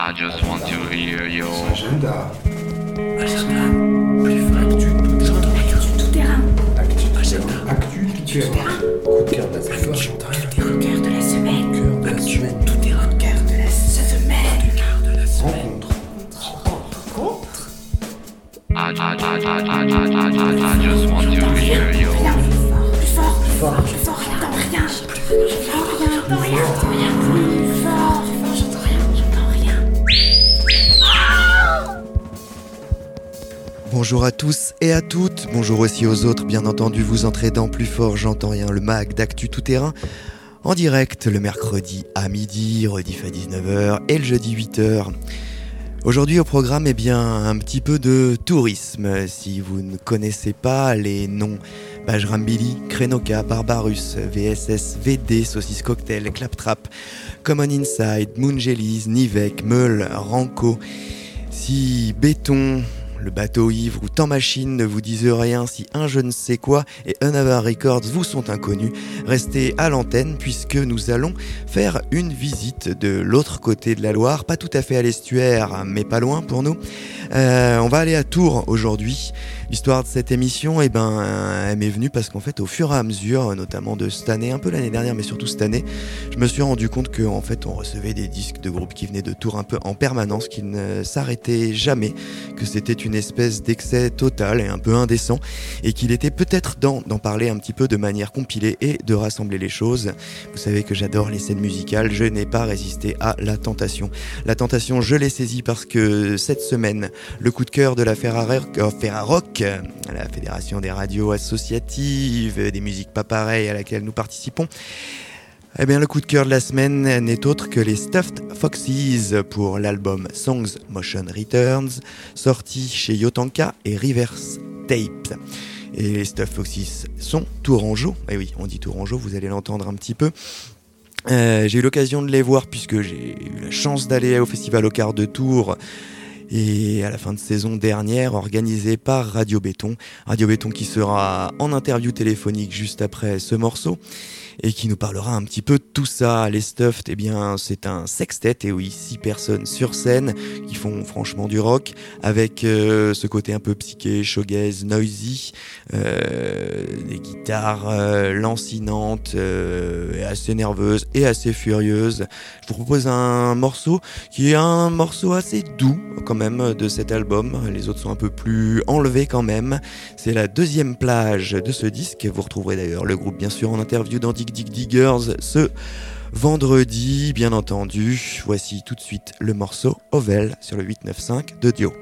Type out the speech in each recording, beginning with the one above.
I just want to hear your agenda. Actu tout terrain. Actu tout terrain. Coup de cœur de la semaine. Coup de cœur de la semaine. Actu tout terrain. Coup de cœur de la semaine. Rencontre. I just want to hear your Rien. Plus fort. J'entends rien. J'entends rien. Plus fort. J'entends rien. Bonjour à tous et à toutes, bonjour aussi aux autres, bien entendu, vous entrez dans Plus Fort, j'entends rien, le mag d'Actu Tout Terrain, en direct le mercredi à midi, rediff à 19h et le jeudi 8h. Aujourd'hui au programme, un petit peu de tourisme. Si vous ne connaissez pas les noms Bajrambili, Krenoka, Barbarus, VSS, VD, Saucisse Cocktail, Claptrap, Common Inside, Moongelis, Nivek, Meul, Ranco, si Béton, le bateau ivre ou Temps Machine ne vous disent rien, si un je ne sais quoi et Another Records vous sont inconnus, restez à l'antenne puisque nous allons faire une visite de l'autre côté de la Loire, pas tout à fait à l'estuaire, mais pas loin pour nous. On va aller à Tours aujourd'hui. L'histoire de cette émission, elle m'est venue parce qu'en fait, au fur et à mesure, notamment de cette année, un peu l'année dernière, mais surtout cette année, je me suis rendu compte qu'en fait, on recevait des disques de groupes qui venaient de Tours un peu en permanence, qui ne s'arrêtaient jamais, que c'était une espèce d'excès total et un peu indécent, et qu'il était peut-être d'en parler un petit peu de manière compilée et de rassembler les choses. Vous savez que j'adore les scènes musicales, je n'ai pas résisté à la tentation. La tentation, je l'ai saisie parce que cette semaine, le coup de cœur de la Ferrarock, la Fédération des radios associatives, des musiques pas pareilles à laquelle nous participons, le coup de cœur de la semaine n'est autre que les Stuffed Foxes pour l'album Songs Motion Returns, sorti chez Yotanka et Reverse Tape. Et les Stuffed Foxes sont tourangeaux, et oui, on dit tourangeaux, vous allez l'entendre un petit peu. J'ai eu l'occasion de les voir puisque j'ai eu la chance d'aller au Festival au Quart de Tours et à la fin de saison dernière, organisé par Radio Béton qui sera en interview téléphonique juste après ce morceau et qui nous parlera un petit peu de tout ça. Les Stuffed, c'est un sextet, et oui, 6 personnes sur scène qui font franchement du rock avec ce côté un peu psyché, shoegaze, noisy, des guitares lancinantes, assez nerveuses et assez furieuses. Je vous propose un morceau qui est un morceau assez doux quand même de cet album. Les autres sont un peu plus enlevés quand même. C'est la deuxième plage de ce disque. Vous retrouverez d'ailleurs le groupe bien sûr en interview dans Dig Diggers ce vendredi, bien entendu. Voici tout de suite le morceau Ovel sur le 895 de Dio.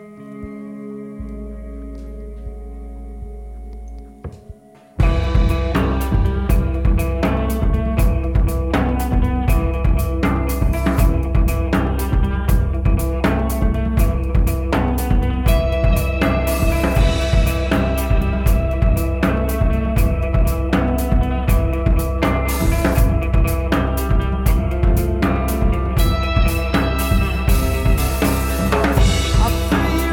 I feel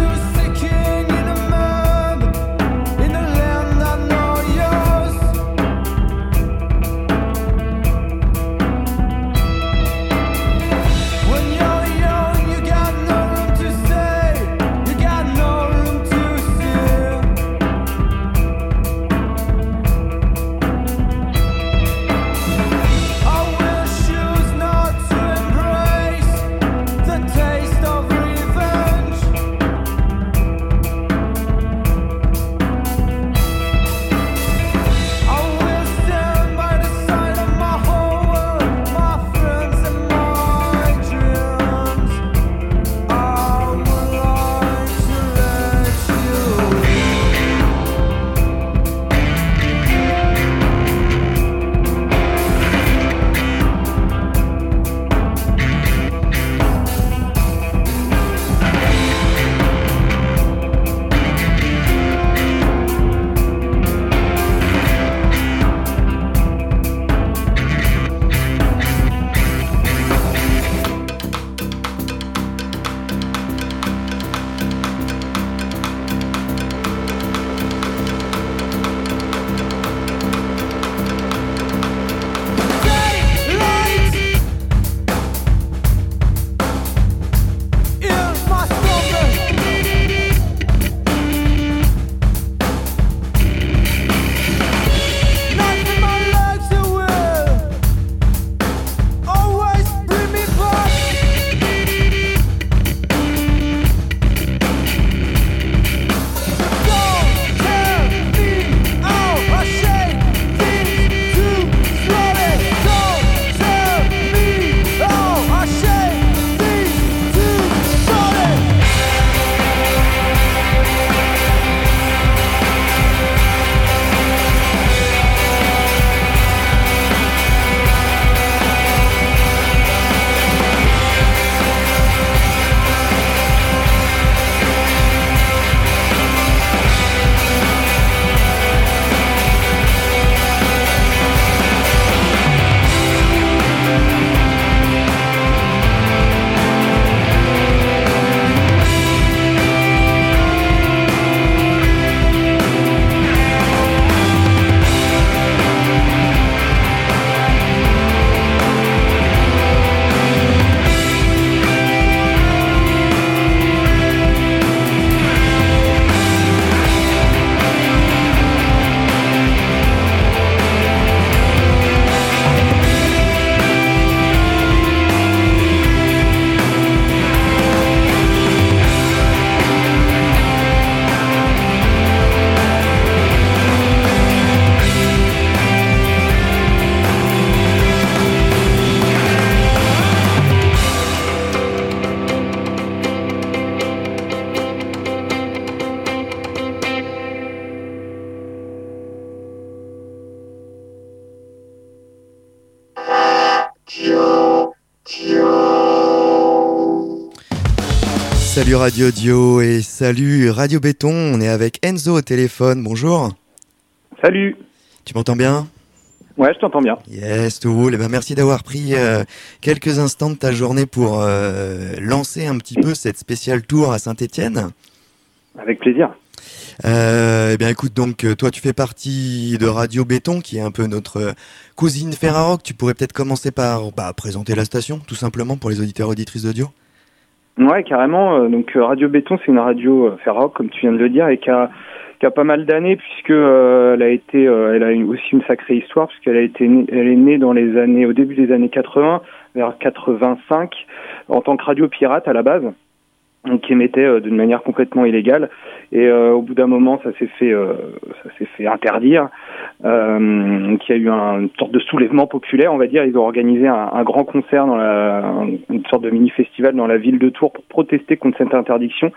Salut Radio Dio et salut Radio Béton, on est avec Enzo au téléphone, bonjour. Salut. Tu m'entends bien ? Ouais, je t'entends bien. Yes, tout roule. Eh ben, merci d'avoir pris quelques instants de ta journée pour lancer un petit peu cette spéciale tour à Saint-Étienne. Avec plaisir. Eh bien écoute, donc toi tu fais partie de Radio Béton qui est un peu notre cousine Ferrarock. Tu pourrais peut-être commencer par présenter la station tout simplement pour les auditeurs et auditrices d'audio. Ouais, carrément. Donc Radio Béton, c'est une radio Ferrarock comme tu viens de le dire et qui a pas mal d'années puisque elle a aussi une sacrée histoire puisqu'elle elle est née au début des années 80, vers 85 en tant que radio pirate à la base. Donc, qui émettait d'une manière complètement illégale et au bout d'un moment ça s'est fait interdire, qu'il y a eu une sorte de soulèvement populaire, on va dire. Ils ont organisé un grand concert une sorte de mini festival dans la ville de Tours pour protester contre cette interdiction.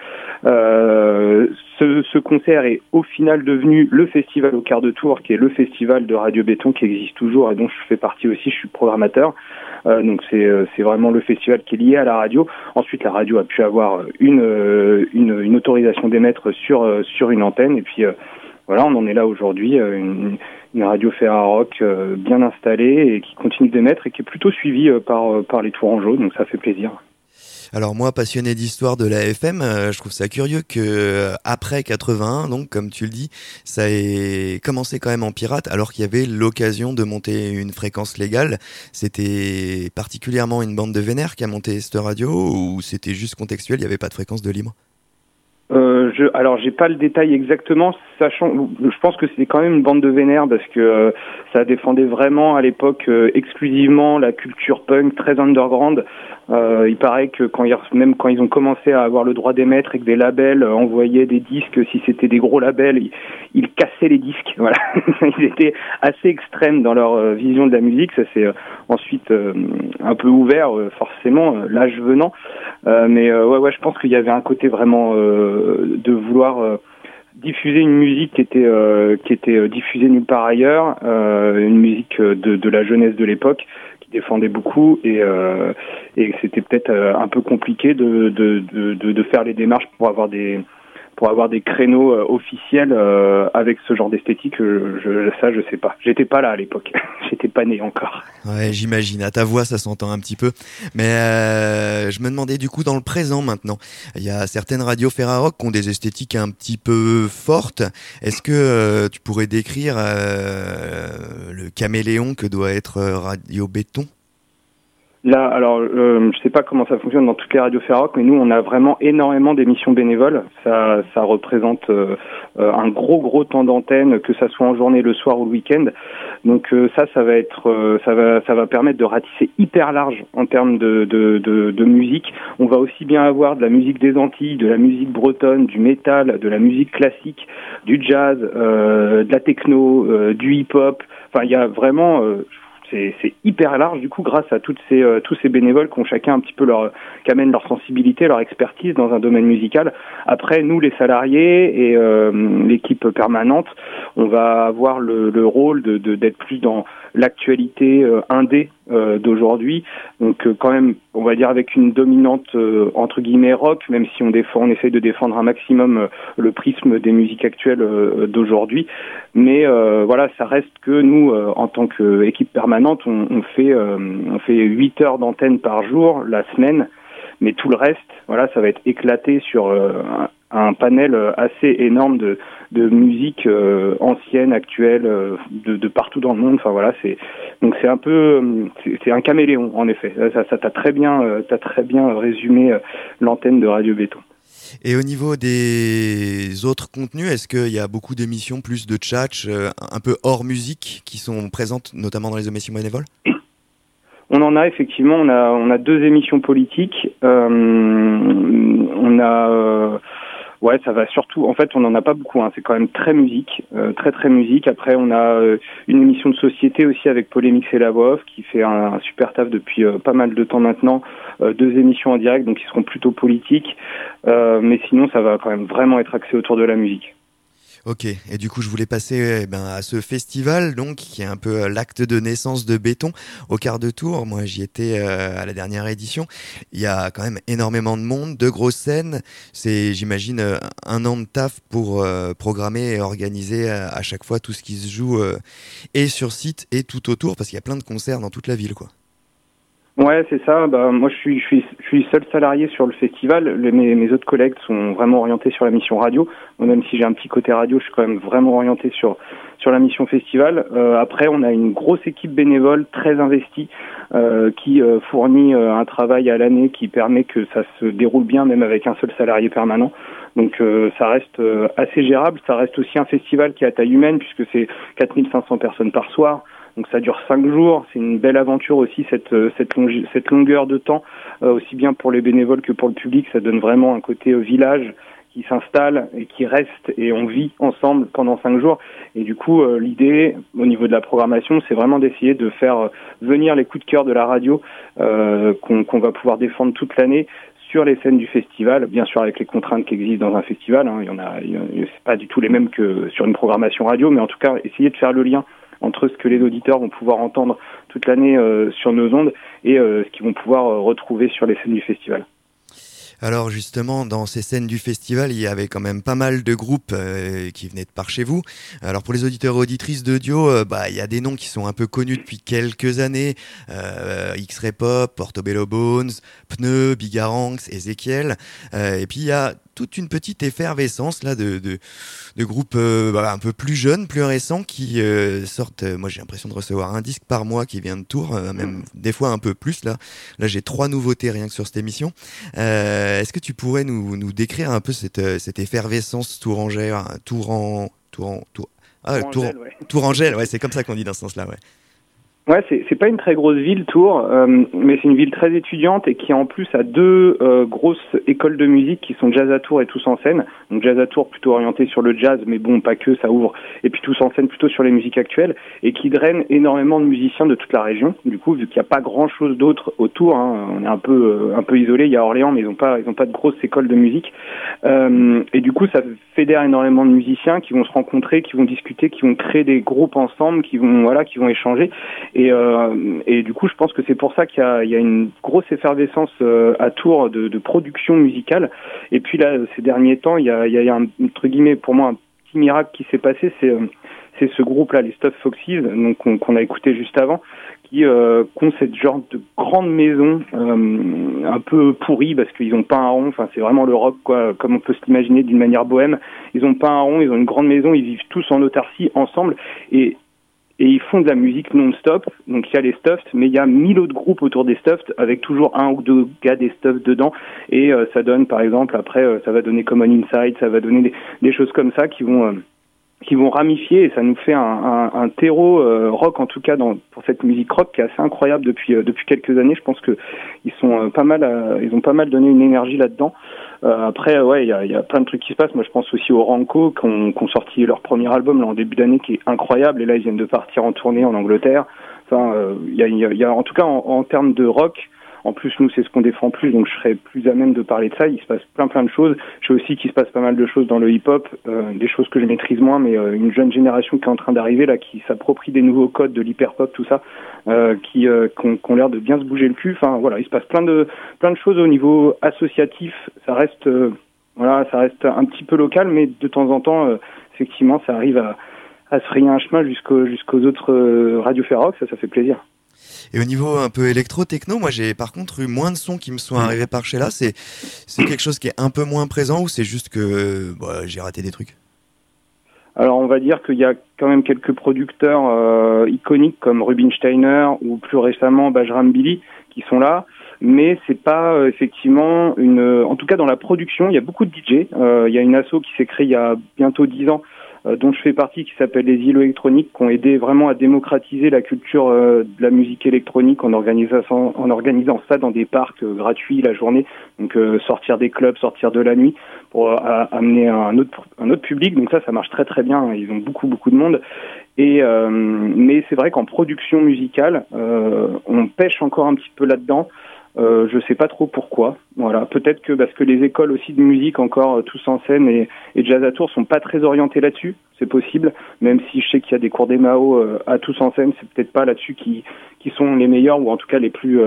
Ce concert est au final devenu le festival au quart de tour, qui est le festival de Radio Béton qui existe toujours et dont je fais partie aussi, je suis programmateur. Donc c'est vraiment le festival qui est lié à la radio. Ensuite la radio a pu avoir une autorisation d'émettre sur une antenne et puis voilà, on en est là aujourd'hui, une radio Ferrarock bien installée et qui continue d'émettre et qui est plutôt suivie par les Tourangeaux, donc ça fait plaisir. Alors moi, passionné d'histoire de la FM, je trouve ça curieux que après 81, donc comme tu le dis, ça ait commencé quand même en pirate, alors qu'il y avait l'occasion de monter une fréquence légale. C'était particulièrement une bande de vénères qui a monté cette radio, ou c'était juste contextuel, il n'y avait pas de fréquence de libre? Alors j'ai pas le détail exactement, sachant, je pense que c'était quand même une bande de vénères parce que ça défendait vraiment à l'époque exclusivement la culture punk très underground. Il paraît que même quand ils ont commencé à avoir le droit d'émettre et que des labels envoyaient des disques, si c'était des gros labels, ils cassaient les disques. Voilà, ils étaient assez extrêmes dans leur vision de la musique. Ça s'est ensuite un peu ouvert, forcément, l'âge venant. Mais ouais, je pense qu'il y avait un côté vraiment de vouloir diffuser une musique qui était diffusée nulle part ailleurs, une musique de la jeunesse de l'époque qui défendait beaucoup et c'était peut-être un peu compliqué de faire les démarches pour avoir des créneaux officiels avec ce genre d'esthétique. Je sais pas. J'étais pas là à l'époque. J'étais pas né encore. Ouais, j'imagine. À ta voix, ça s'entend un petit peu. Mais je me demandais du coup dans le présent maintenant. Il y a certaines radios Ferrarock qui ont des esthétiques un petit peu fortes. Est-ce que tu pourrais décrire le caméléon que doit être Radio Béton ? Là, alors, je sais pas comment ça fonctionne dans toutes les radios Ferrarock, mais nous, on a vraiment énormément d'émissions bénévoles. Ça représente un gros temps d'antenne, que ça soit en journée, le soir ou le week-end. Donc ça va permettre de ratisser hyper large en termes de musique. On va aussi bien avoir de la musique des Antilles, de la musique bretonne, du métal, de la musique classique, du jazz, de la techno, du hip-hop. Enfin, il y a vraiment c'est hyper large du coup grâce à tous ces bénévoles qui ont chacun un petit peu qui amènent leur sensibilité, leur expertise dans un domaine musical. Après, nous les salariés et l'équipe permanente, on va avoir le rôle d'être plus dans l'actualité indé d'aujourd'hui. Donc quand même, on va dire avec une dominante entre guillemets rock, même si on essaie de défendre un maximum le prisme des musiques actuelles d'aujourd'hui. Mais voilà, ça reste que nous, en tant qu'équipe permanente, on fait 8 heures d'antenne par jour la semaine. Mais tout le reste, voilà, ça va être éclaté sur un panel assez énorme de musique ancienne, actuelle, de partout dans le monde. Enfin voilà, c'est un peu, c'est un caméléon en effet. Ça t'as très bien résumé l'antenne de Radio Béton. Et au niveau des autres contenus, est-ce qu'il y a beaucoup d'émissions plus de tchatch, un peu hors musique, qui sont présentes notamment dans les émissions bénévoles ? On en a effectivement, on a 2 émissions politiques. On a ouais, ça va surtout. En fait, on en a pas beaucoup. C'est quand même très musique, très musique. Après, on a une émission de société aussi avec Polémix et la voix off qui fait un super taf depuis pas mal de temps maintenant. 2 émissions en direct, donc qui seront plutôt politiques. Mais sinon, ça va quand même vraiment être axé autour de la musique. Ok, et du coup je voulais passer à ce festival donc qui est un peu l'acte de naissance de Béton au quart de tour. Moi j'y étais à la dernière édition. Il y a quand même énormément de monde, de grosses scènes. C'est j'imagine un an de taf pour programmer et organiser à chaque fois tout ce qui se joue et sur site et tout autour parce qu'il y a plein de concerts dans toute la ville quoi. Ouais, c'est ça. Moi, je suis seul salarié sur le festival. Mes autres collègues sont vraiment orientés sur la mission radio. Moi, même si j'ai un petit côté radio, je suis quand même vraiment orienté sur la mission festival. Après, on a une grosse équipe bénévole très investie qui fournit un travail à l'année qui permet que ça se déroule bien, même avec un seul salarié permanent. Donc ça reste assez gérable. Ça reste aussi un festival qui est à taille humaine puisque c'est 4500 personnes par soir. Donc ça dure 5 jours, c'est une belle aventure aussi cette longueur de temps, aussi bien pour les bénévoles que pour le public. Ça donne vraiment un côté village qui s'installe et qui reste et on vit ensemble pendant 5 jours. Et du coup, l'idée au niveau de la programmation, c'est vraiment d'essayer de faire venir les coups de cœur de la radio qu'on va pouvoir défendre toute l'année sur les scènes du festival, bien sûr avec les contraintes qui existent dans un festival. C'est pas du tout les mêmes que sur une programmation radio, mais en tout cas essayer de faire le lien entre ce que les auditeurs vont pouvoir entendre toute l'année sur nos ondes et ce qu'ils vont pouvoir retrouver sur les scènes du festival. Alors justement, dans ces scènes du festival, il y avait quand même pas mal de groupes qui venaient de par chez vous. Alors pour les auditeurs et auditrices d'Audio, il y a des noms qui sont un peu connus depuis quelques années. X-Ray Pop, Portobello Bones, Pneu, Bigaranx, Ezekiel. Et puis il y a toute une petite effervescence là de groupes un peu plus jeunes, plus récents qui sortent. Moi j'ai l'impression de recevoir un disque par mois qui vient de Tours, même des fois un peu plus là. Là j'ai 3 nouveautés rien que sur cette émission. Est-ce que tu pourrais nous décrire un peu cette effervescence tourangelle, Tourangelle, ouais, c'est comme ça qu'on dit dans ce sens-là, ouais. Ouais, c'est pas une très grosse ville, Tours, mais c'est une ville très étudiante et qui en plus a 2 grosses écoles de musique qui sont Jazz à Tours et Tous en scène. Donc Jazz à Tours plutôt orienté sur le jazz, mais bon, pas que, ça ouvre. Et puis Tous en scène plutôt sur les musiques actuelles et qui draine énormément de musiciens de toute la région. Du coup, vu qu'il n'y a pas grand-chose d'autre autour, on est un peu isolé. Il y a Orléans, mais ils ont pas de grosses écoles de musique. Et du coup, ça fédère énormément de musiciens qui vont se rencontrer, qui vont discuter, qui vont créer des groupes ensemble, qui vont échanger. Et du coup, je pense que c'est pour ça qu'il y a une grosse effervescence à Tours de production musicale. Et puis là, ces derniers temps, il y a un, entre guillemets, pour moi, un petit miracle qui s'est passé, c'est ce groupe-là, les Stuff Foxes, donc qu'on a écouté juste avant, qui ont cette genre de grande maison un peu pourrie parce qu'ils ont pas un rond. Enfin, c'est vraiment le rock, quoi, comme on peut se l'imaginer d'une manière bohème. Ils ont pas un rond, ils ont une grande maison, ils vivent tous en autarcie ensemble et ils font de la musique non-stop. Donc il y a les Stuffed, mais il y a 1000 autres groupes autour des Stuffed avec toujours 1 ou 2 gars des Stuffed dedans. Et ça donne, par exemple, après, ça va donner Common Inside, ça va donner des choses comme ça qui vont ramifier et ça nous fait un terreau rock en tout cas pour cette musique rock qui est assez incroyable depuis quelques années. Je pense que ils ont pas mal donné une énergie là-dedans. Après ouais, il y a plein de trucs qui se passent. Moi je pense aussi aux Ranco qui ont sorti leur premier album là en début d'année qui est incroyable et là ils viennent de partir en tournée en Angleterre. Enfin il y a en tout cas en termes de rock. En plus, nous, c'est ce qu'on défend plus, donc je serais plus à même de parler de ça. Il se passe plein de choses. Je sais aussi qu'il se passe pas mal de choses dans le hip-hop, des choses que je maîtrise moins, mais une jeune génération qui est en train d'arriver, là, qui s'approprie des nouveaux codes de l'hyper-pop, tout ça, qui ont l'air de bien se bouger le cul. Enfin, voilà, il se passe plein de choses au niveau associatif. Ça reste un petit peu local, mais de temps en temps, effectivement, ça arrive à se frayer un chemin jusqu'aux autres radios rock. Ça fait plaisir. Et au niveau un peu électro-techno, moi j'ai par contre eu moins de sons qui me sont arrivés par chez là. C'est quelque chose qui est un peu moins présent ou c'est juste que j'ai raté des trucs? Alors on va dire qu'il y a quand même quelques producteurs iconiques comme Rubinsteiner ou plus récemment Bajram Billy qui sont là, mais c'est pas effectivement en tout cas dans la production, il y a beaucoup de DJ. Il y a une asso qui s'est créée il y a bientôt 10 ans dont je fais partie, qui s'appelle les îlots électroniques, qui ont aidé vraiment à démocratiser la culture de la musique électronique en organisant ça dans des parcs gratuits la journée, donc sortir des clubs, sortir de la nuit pour amener un autre public. Donc ça marche très très bien, ils ont beaucoup de monde. Et mais c'est vrai qu'en production musicale, on pêche encore un petit peu là-dedans. Je sais pas trop pourquoi. Voilà, peut-être que parce que les écoles aussi de musique encore tous en scène et jazz à Tours sont pas très orientées là-dessus. C'est possible, même si je sais qu'il y a des cours d'EMAO à tous en scène, c'est peut-être pas là-dessus qui sont les meilleurs ou en tout cas les plus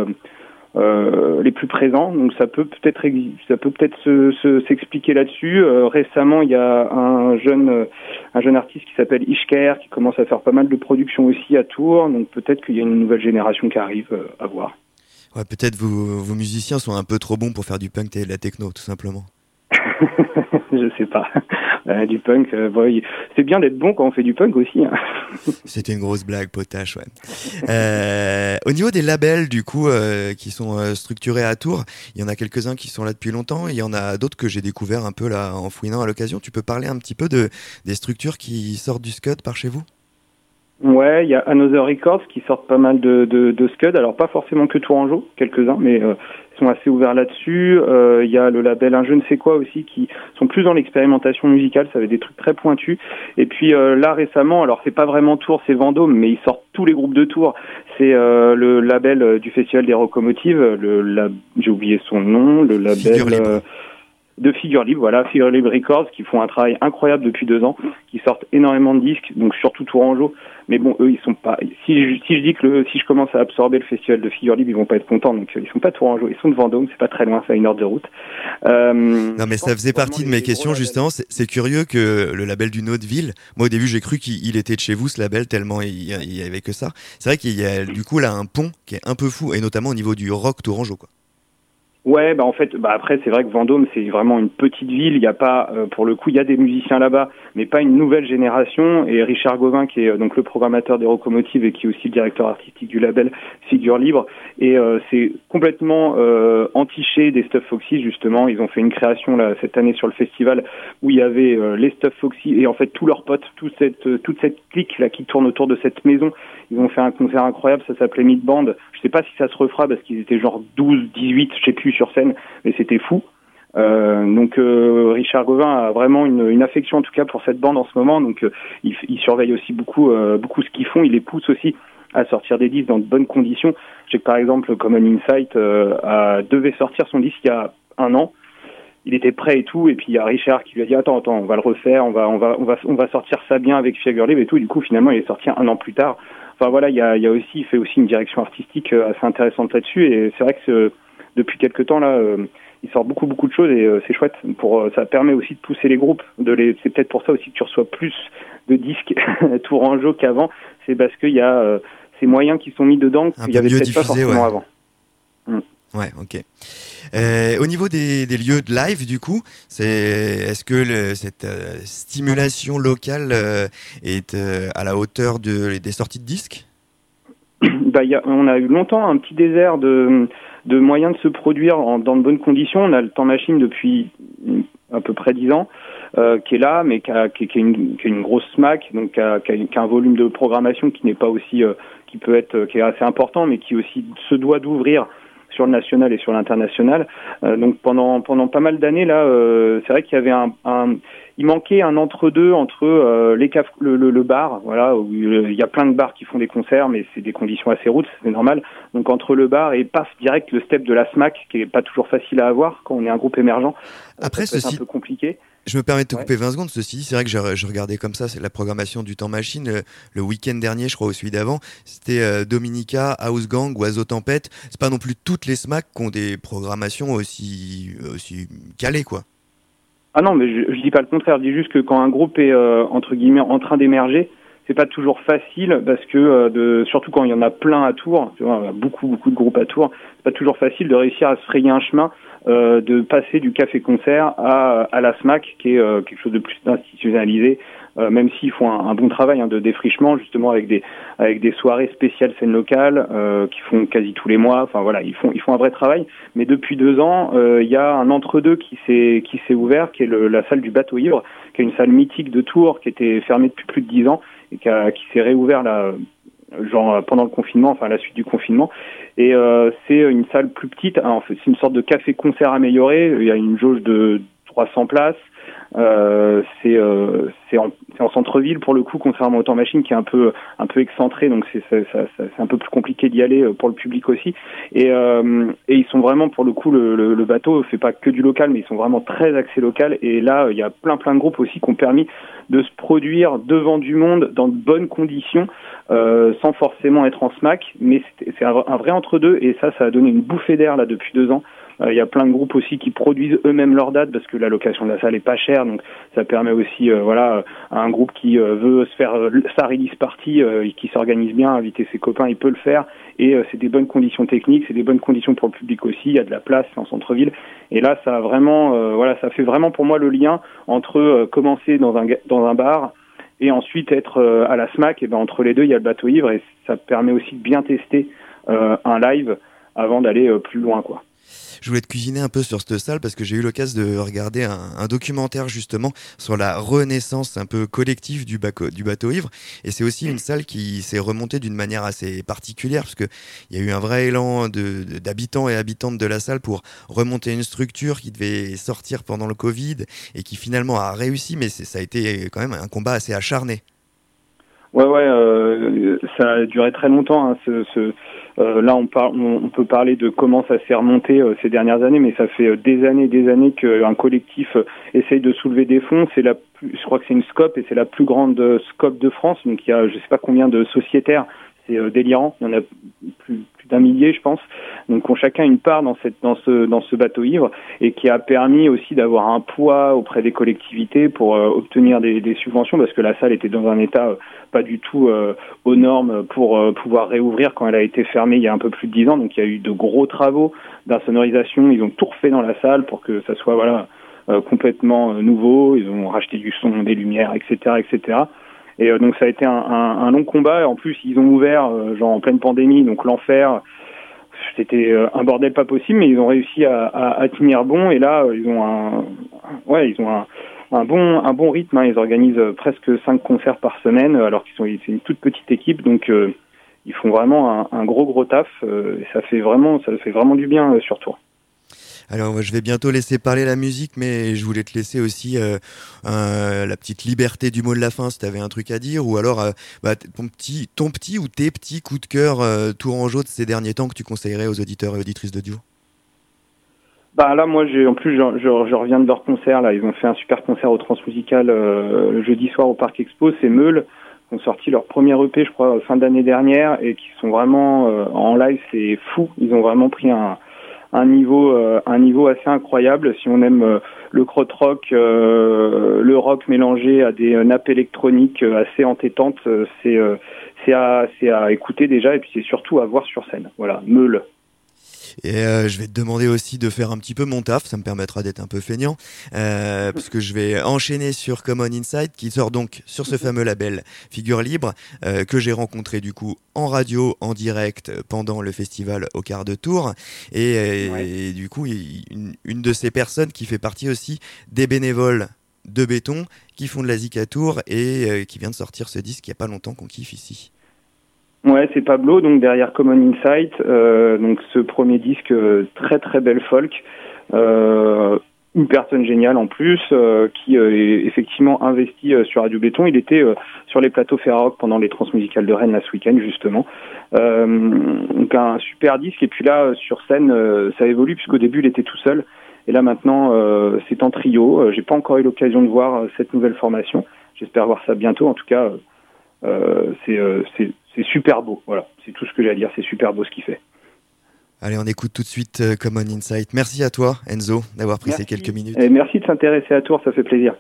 présents. Donc ça peut peut-être s'expliquer là-dessus. Récemment, il y a un jeune artiste qui s'appelle Ishker qui commence à faire pas mal de productions aussi à Tours. Donc peut-être qu'il y a une nouvelle génération qui arrive à voir. Ouais, peut-être vos musiciens sont un peu trop bons pour faire du punk et de la techno, tout simplement. Je sais pas. Du punk, c'est bien d'être bon quand on fait du punk aussi. Hein. C'était une grosse blague, potache, ouais. Au niveau des labels, du coup, qui sont structurés à Tours, il y en a quelques-uns qui sont là depuis longtemps, il y en a d'autres que j'ai découvert un peu là en fouinant à l'occasion. Tu peux parler un petit peu des structures qui sortent du Scud par chez vous ? Ouais, il y a Another Records qui sortent pas mal de Scud, alors pas forcément que Tourangeau, quelques-uns, mais ils sont assez ouverts là-dessus. Il y a le label Un Je ne sais quoi aussi qui sont plus dans l'expérimentation musicale, ça avait des trucs très pointus. Et puis là récemment, alors c'est pas vraiment Tours, c'est Vendôme, mais ils sortent tous les groupes de Tours. C'est le label du Festival des Locomotives, j'ai oublié son nom, le label de Figure Libre, voilà, Figure Libre Records, qui font un travail incroyable depuis 2 ans, qui sortent énormément de disques, donc surtout Tourangeau. Mais bon, eux, ils sont pas. Si je commence à absorber le festival de Figure Libre, ils vont pas être contents. Donc ils sont pas Tourangeau, ils sont de Vendôme, c'est pas très loin, c'est à 1 heure de route. Non, mais ça faisait partie de mes questions justement. C'est curieux que le label d'une autre ville. Moi, au début, j'ai cru qu'il était de chez vous, ce label, tellement il y avait que ça. C'est vrai qu'il y a du coup là un pont qui est un peu fou, et notamment au niveau du rock Tourangeau, quoi. Ouais, en fait, après c'est vrai que Vendôme c'est vraiment une petite ville. Il y a pas, pour le coup, il y a des musiciens là-bas, mais pas une nouvelle génération. Et Richard Gauvin, qui est donc le programmateur des Locomotives et qui est aussi le directeur artistique du label Figure Libre, et c'est complètement entiché des Stuff Foxy. Justement, ils ont fait une création là cette année sur le festival où il y avait les Stuff Foxy et en fait tous leurs potes, toute cette clique là qui tourne autour de cette maison. Ils ont fait un concert incroyable, ça s'appelait Meat Band. Je sais pas si ça se refera parce qu'ils étaient genre 12, 18, je sais plus sur scène, mais c'était fou. Donc Richard Gauvin a vraiment une affection en tout cas pour cette bande en ce moment. Donc il surveille aussi beaucoup ce qu'ils font. Il les pousse aussi à sortir des disques dans de bonnes conditions. Je sais que par exemple Common Insight devait sortir son disque il y a 1 an. Il était prêt et tout, et puis il y a Richard qui lui a dit attends, on va le refaire, on va sortir ça bien avec Figure Libre et tout. Du coup finalement il est sorti 1 an plus tard. Enfin voilà, il fait aussi une direction artistique assez intéressante là-dessus, et c'est vrai que depuis quelques temps là, il sort beaucoup de choses et c'est chouette. Ça permet aussi de pousser les groupes. C'est peut-être pour ça aussi que tu reçois plus de disques Tourangeau qu'avant. C'est parce qu'il y a ces moyens qui sont mis dedans qu'il y avait peut-être pas forcément avant. Ouais, ok. Au niveau des lieux de live, du coup, est-ce que cette stimulation locale est à la hauteur des sorties de disques ? On a eu longtemps un petit désert de moyens de se produire dans de bonnes conditions. On a le Temps Machine depuis à peu près 10 ans, qui est là, mais qui a une grosse smack, donc qui a un volume de programmation qui n'est pas aussi, qui est assez important, mais qui aussi se doit d'ouvrir sur le national et sur l'international. Donc pendant pas mal d'années là, c'est vrai qu'il y avait il manquait un entre-deux entre les caves, le bar, voilà, où il y a plein de bars qui font des concerts, mais c'est des conditions assez rudes, c'est normal. Donc entre le bar et paf direct le step de la SMAC, qui est pas toujours facile à avoir quand on est un groupe émergent. Après ça peut être un peu compliqué. Je me permets de te couper 20 secondes, ceci, c'est vrai que je regardais comme ça, c'est la programmation du Temps Machine, le week-end dernier, je crois, ou celui d'avant, c'était Dominica, House Gang, Oiseau Tempête. C'est pas non plus toutes les SMAC qui ont des programmations aussi calées, quoi. Ah non, mais je dis pas le contraire, je dis juste que quand un groupe est, entre guillemets, en train d'émerger, c'est pas toujours facile, parce que, surtout quand il y en a plein à Tours, tu vois, beaucoup de groupes à Tours, c'est pas toujours facile de réussir à se frayer un chemin, de passer du café-concert à la SMAC, qui est quelque chose de plus institutionnalisé, même s'ils font un bon travail de défrichement, justement avec des soirées spéciales scène locale, qui font quasi tous les mois. Enfin voilà, ils font un vrai travail. Mais depuis 2 ans, il y a un entre-deux qui s'est ouvert, qui est la salle du Bateau Ivre, qui est une salle mythique de Tours, qui était fermée depuis plus de 10 ans et qui s'est réouvert là, genre pendant le confinement, enfin à la suite du confinement. Et c'est une salle plus petite. Alors, c'est une sorte de café-concert amélioré. Il y a une jauge de 300 places. C'est en centre-ville pour le coup, contrairement au Temps Machine qui est un peu excentré, donc c'est un peu plus compliqué d'y aller pour le public aussi. Et ils sont vraiment, pour le coup, le bateau fait pas que du local, mais ils sont vraiment très axés local. Et là, il y a plein de groupes aussi qui ont permis de se produire devant du monde dans de bonnes conditions, sans forcément être en SMAC, mais c'est un vrai entre-deux, et ça a donné une bouffée d'air là depuis 2 ans. Il y a plein de groupes aussi qui produisent eux-mêmes leurs dates parce que la location de la salle est pas chère, donc ça permet aussi à un groupe qui veut se faire sa release party, qui s'organise bien, inviter ses copains, il peut le faire, et c'est des bonnes conditions techniques, c'est des bonnes conditions pour le public aussi, il y a de la place en centre-ville, et là ça a vraiment ça fait vraiment pour moi le lien entre commencer dans un bar et ensuite être à la SMAC. Et ben entre les deux il y a le bateau ivre, et ça permet aussi de bien tester un live avant d'aller plus loin, quoi. Je voulais te cuisiner un peu sur cette salle parce que j'ai eu l'occasion de regarder un documentaire justement sur la renaissance un peu collective du bateau ivre, et c'est aussi une salle qui s'est remontée d'une manière assez particulière parce que il y a eu un vrai élan d'habitants et habitantes de la salle pour remonter une structure qui devait sortir pendant le Covid et qui finalement a réussi, mais ça a été quand même un combat assez acharné. Ouais, ça a duré très longtemps, hein, là on peut parler de comment ça s'est remonté ces dernières années, mais ça fait des années qu'un collectif essaye de soulever des fonds. Je crois que c'est une SCOP, et c'est la plus grande SCOP de France, donc il y a je sais pas combien de sociétaires, c'est délirant, il y en a plus d'1 millier je pense, donc ont chacun une part dans ce bateau ivre, et qui a permis aussi d'avoir un poids auprès des collectivités pour obtenir des subventions, parce que la salle était dans un état pas du tout aux normes pour pouvoir réouvrir quand elle a été fermée il y a un peu plus de 10 ans. Donc il y a eu de gros travaux d'insonorisation, ils ont tout refait dans la salle pour que ça soit complètement nouveau, ils ont racheté du son, des lumières, etc. Et donc ça a été un long combat, et en plus ils ont ouvert en pleine pandémie, donc l'enfer, c'était un bordel pas possible, mais ils ont réussi à tenir bon, et là ils ont un bon rythme, hein. Ils organisent presque 5 concerts par semaine, alors c'est une toute petite équipe, donc ils font vraiment un gros taf, et ça fait vraiment du bien sur tour. Alors, je vais bientôt laisser parler la musique, mais je voulais te laisser aussi la petite liberté du mot de la fin, si tu avais un truc à dire, ou alors ton petit ou tes petits coups de cœur tourangeaux de ces derniers temps que tu conseillerais aux auditeurs et auditrices de Duo. Bah là, moi, je reviens de leur concert. Là, ils ont fait un super concert au Transmusical le jeudi soir au Parc Expo. C'est Meule, qui ont sorti leur premier EP, je crois, fin d'année dernière, et qui sont vraiment en live, c'est fou. Ils ont vraiment pris un niveau assez incroyable. Si on aime le krautrock, le rock mélangé à des nappes électroniques assez entêtantes, c'est à écouter déjà, et puis c'est surtout à voir sur scène. Voilà, Meule. Et je vais te demander aussi de faire un petit peu mon taf, ça me permettra d'être un peu feignant, parce que je vais enchaîner sur Common Insight, qui sort donc sur ce fameux label Figure Libre, que j'ai rencontré du coup en radio, en direct, pendant le festival au Quart de Tour, et du coup une de ces personnes qui fait partie aussi des bénévoles de Béton, qui font de la zik à Tours, et qui vient de sortir ce disque il n'y a pas longtemps, qu'on kiffe ici. Ouais, c'est Pablo, donc derrière Common Insight, donc ce premier disque très très belle folk, une personne géniale en plus, qui est effectivement investi sur Radio Béton. Il était sur les plateaux Ferrarock pendant les Transmusicales de Rennes là ce week-end justement. Donc un super disque, et puis là sur scène ça évolue, puisqu'au début il était tout seul, et là maintenant c'est en trio. J'ai pas encore eu l'occasion de voir cette nouvelle formation, j'espère voir ça bientôt. En tout cas c'est super beau, voilà, c'est tout ce que j'ai à dire, c'est super beau ce qu'il fait. Allez, on écoute tout de suite Common Insight. Merci à toi, Enzo, d'avoir pris ces quelques minutes. Et merci de s'intéresser à Tours, ça fait plaisir.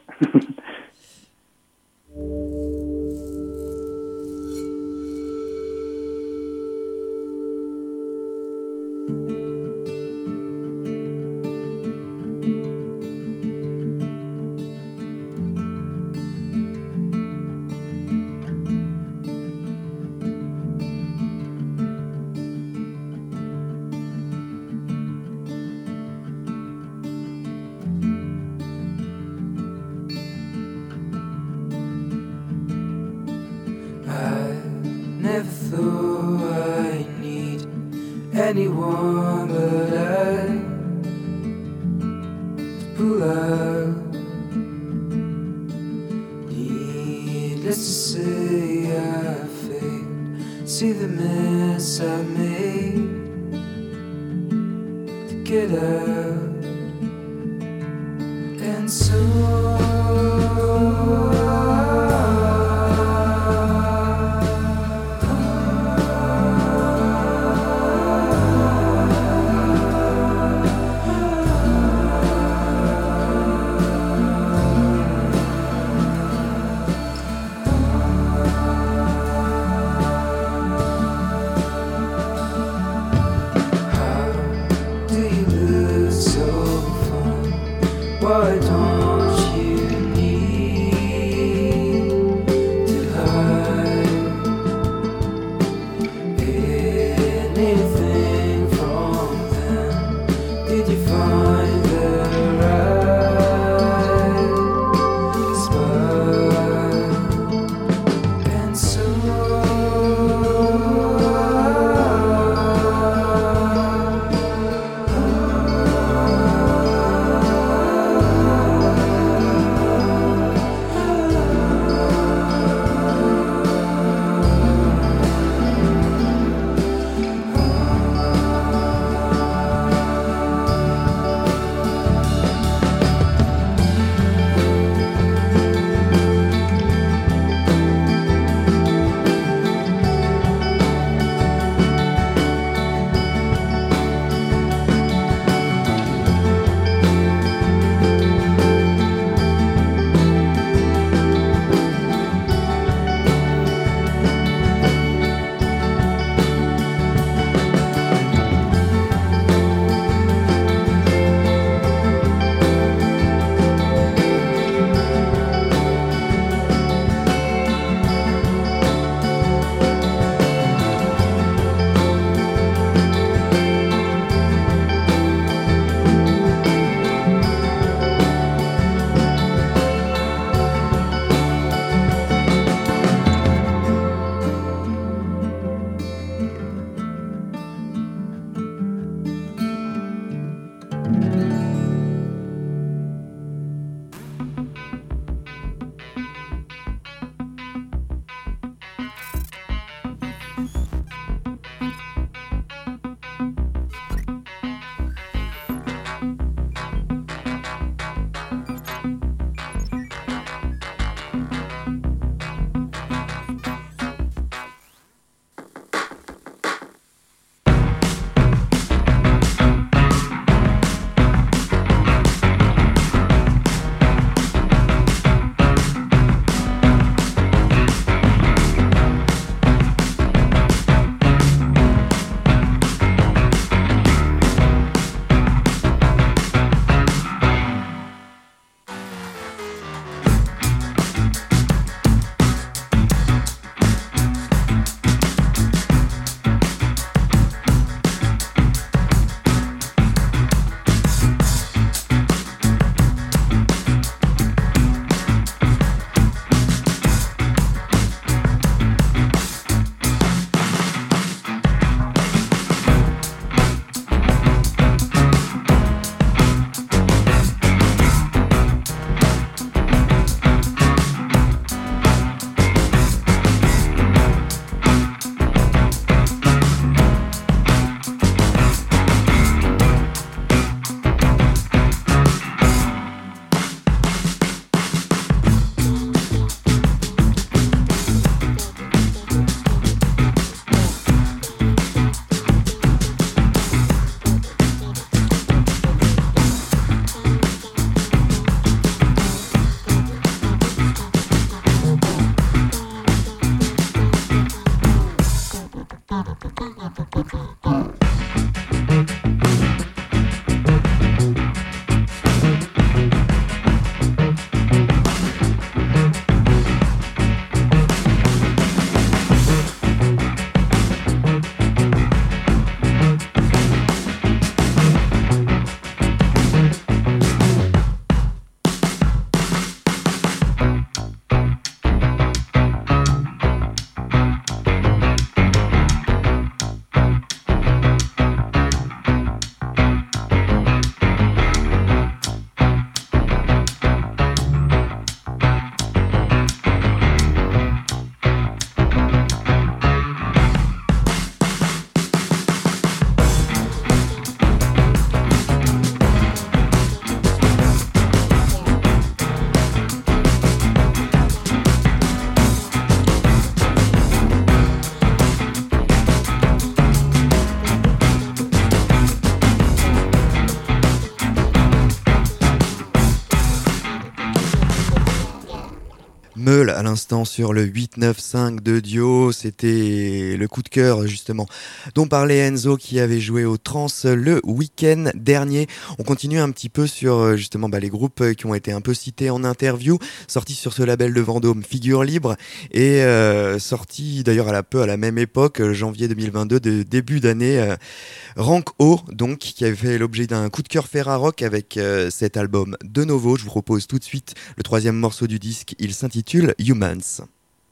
Anyone but I to pull up say I failed. See the mess I made to get out, and so. Why don't you need to hide anything from them? Did you find the right spot? And so l'instant sur le 895 de Dio. C'était le coup de cœur justement dont parlait Enzo qui avait joué au Trans le week-end dernier. On continue un petit peu sur justement les groupes qui ont été un peu cités en interview, sortis sur ce label de Vendôme Figure Libre et sortis d'ailleurs à la même époque, janvier 2022, de début d'année, Rank O, donc qui avait fait l'objet d'un coup de cœur Ferrarock avec cet album de Novo. Je vous propose tout de suite le troisième morceau du disque, il s'intitule Humans.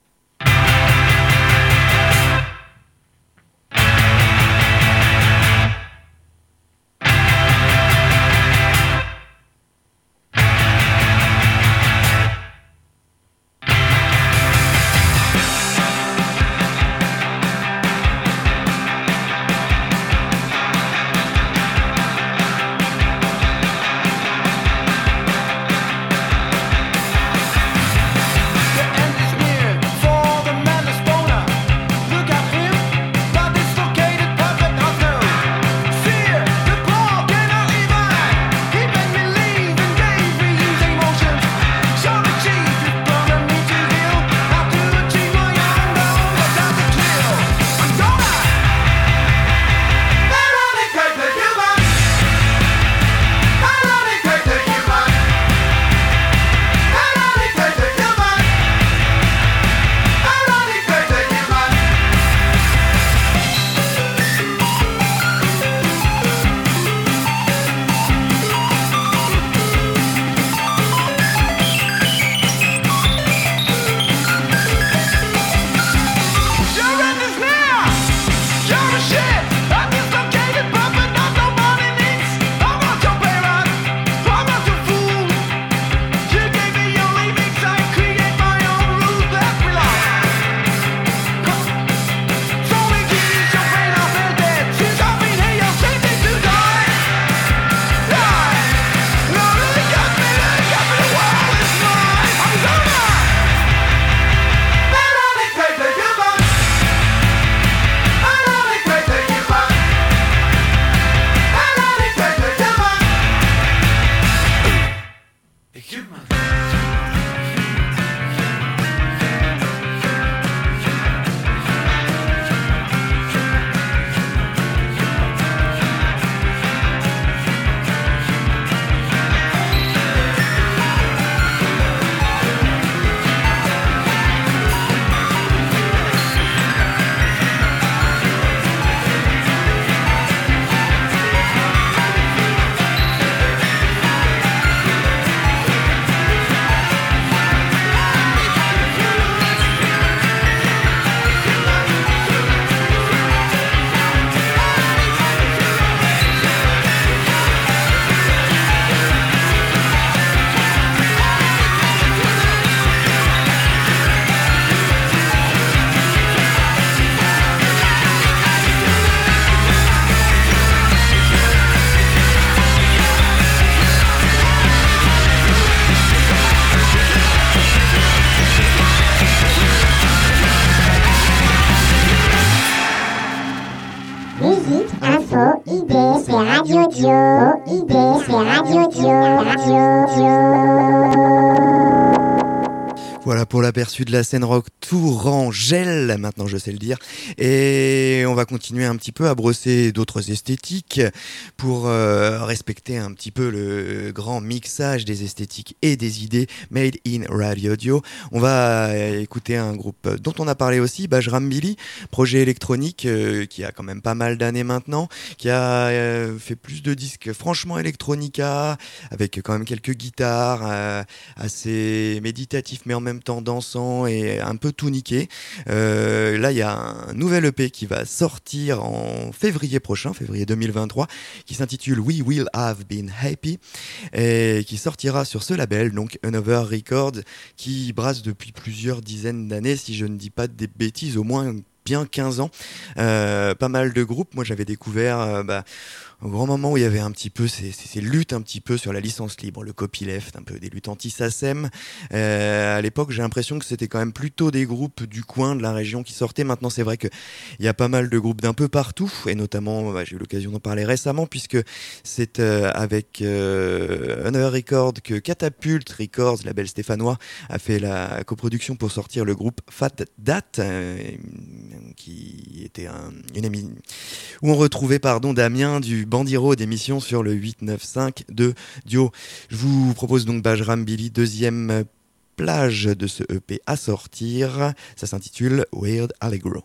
Radio Dio, idée, c'est Radio Dio, Radio Dio. Voilà pour l'aperçu de la scène rock tourangelle, maintenant je sais le dire. Et on va continuer un petit peu à brosser d'autres esthétiques pour respecter un petit peu le grand mixage des esthétiques et des idées made in Radio Dio. On va écouter un groupe dont on a parlé aussi, Bajram Billy, projet électronique qui a quand même pas mal d'années maintenant, qui a fait plus de disques franchement electronica, avec quand même quelques guitares assez méditatifs mais en même temps dansant et un peu tout niqué. Là il y a un nouvel EP qui va sortir en février prochain, février 2023, qui s'intitule We Will Have Been Happy et qui sortira sur ce label, donc Another Records, qui brasse depuis plusieurs dizaines d'années, si je ne dis pas des bêtises, au moins bien 15 ans. Pas mal de groupes. Moi j'avais découvert au grand moment où il y avait un petit peu ces luttes un petit peu sur la licence libre, le copyleft, un peu des luttes anti-SACEM. À l'époque, j'ai l'impression que c'était quand même plutôt des groupes du coin, de la région qui sortaient. Maintenant, c'est vrai qu'il y a pas mal de groupes d'un peu partout, et notamment, j'ai eu l'occasion d'en parler récemment, puisque c'est avec Another Record que Catapult Records, label stéphanois, a fait la coproduction pour sortir le groupe Fat Dat, qui était où on retrouvait Damien du Bandiro d'émission sur le 895 de Dio. Je vous propose donc Bajram Billy, deuxième plage de ce EP à sortir. Ça s'intitule Weird Allegro.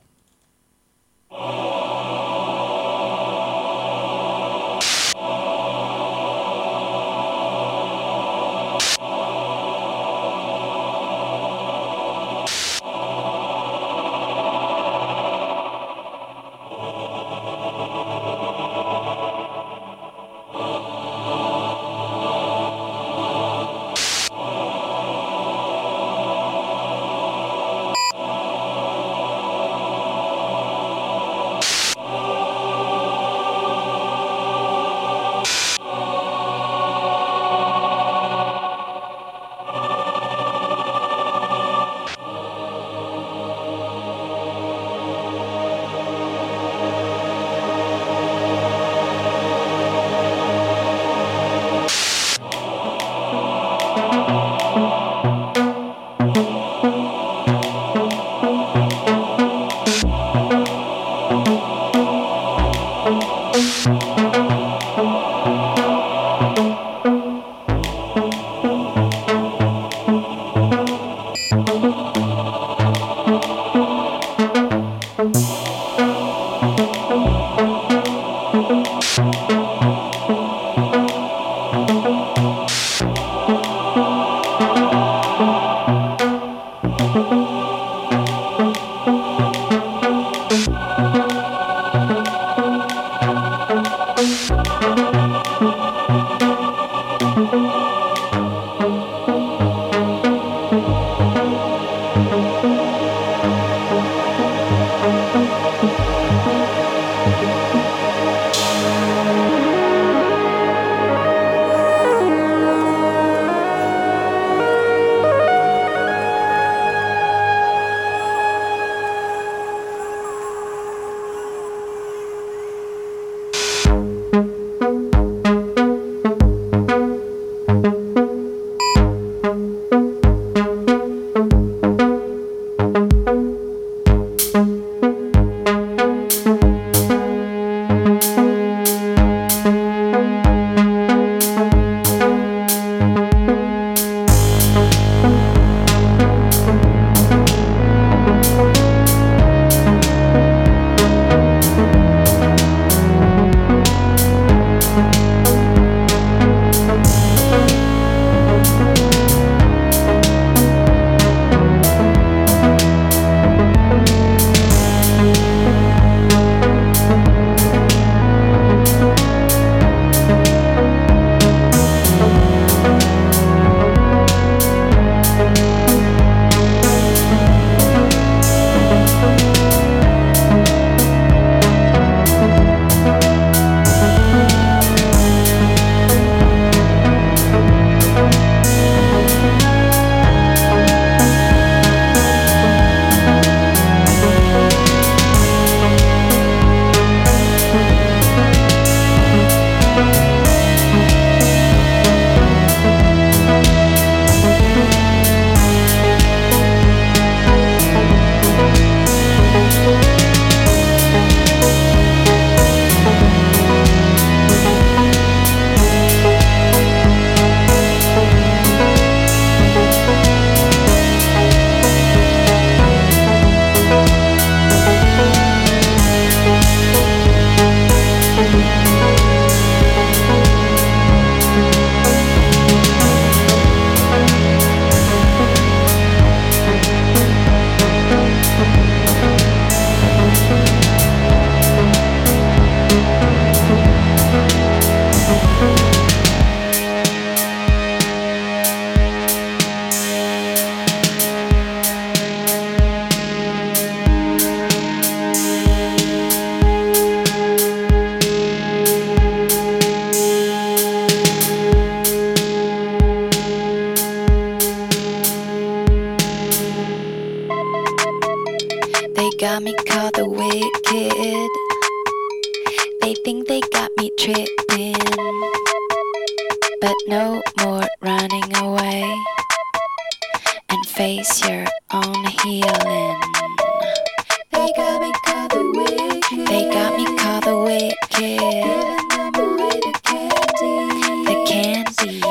They think they got me tripping, but no more running away and face your own healing. They got me called the wicked. They got me called the wicked. Giving them away the candy. The candies,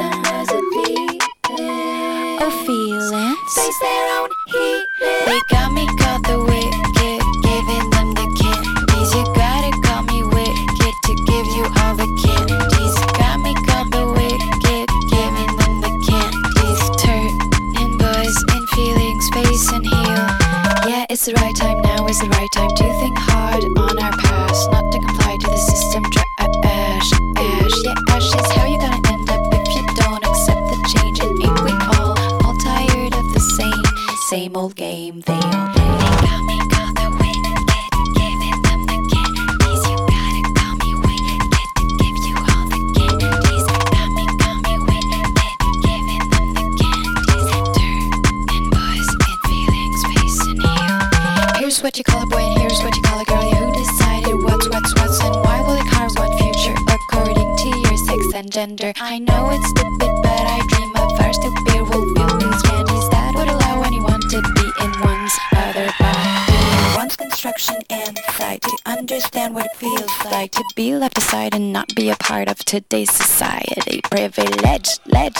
oh, feelings. Face their own healing. They got me called the wicked. Giving them the candies. You gotta call me wicked to give you all the candies. You got me called the wicked. Giving them the candies. Turning buzz and feelings, face and heal. Yeah, it's the right time now, is the right time to think hard on our past, not to comply to the system. Trash, yeah, ash is how you gonna end up if you don't accept the change. And ain't we all tired of the same old game they all play? They got me called the wicked, giving them the candies. You gotta call me wicked to give you all the candies. Got me wicked, giving them the candies. Turning buzz and feelings, face and heal. Here's what you call a boy and here's what you call a girl. Who decided what's and why will they carve one future according to your sex and gender? I know it's stupid, but I dream of our stupid will feel news candies that would allow anyone to be in one's other body. One's construction inside to understand what it feels like to be left aside and not be a part of today's society. Privilege, ledge.